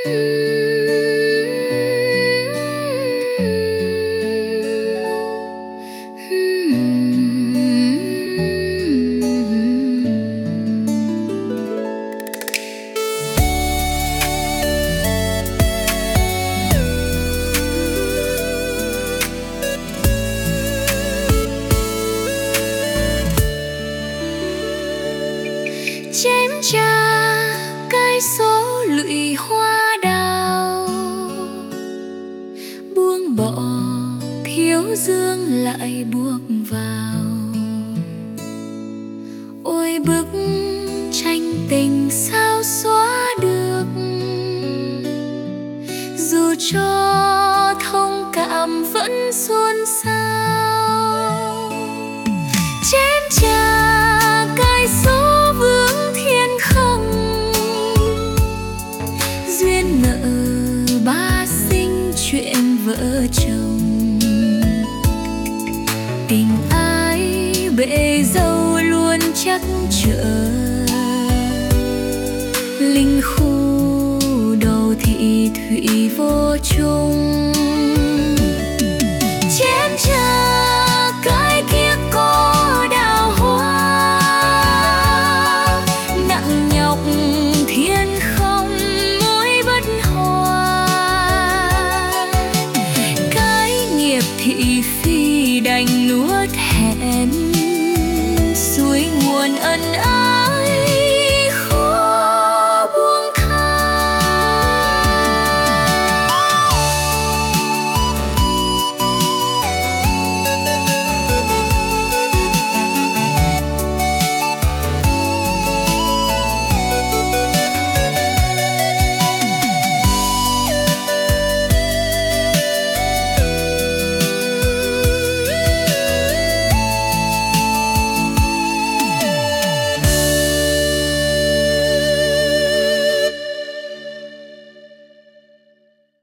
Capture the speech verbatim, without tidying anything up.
Chém cha cái số lụy hoa đào, buông bỏ thiếu dương lại buộc vào. Ôi bức tranh tình sao xóa được, dù cho thông cảm vẫn xôn xao. Chém cha cái số vướng thiên không, duyên nợ ba sinh chuyện vợ chồng. Tình ai bể dâu luôn chắc chở, linh khu đầu thị thủy vô chung.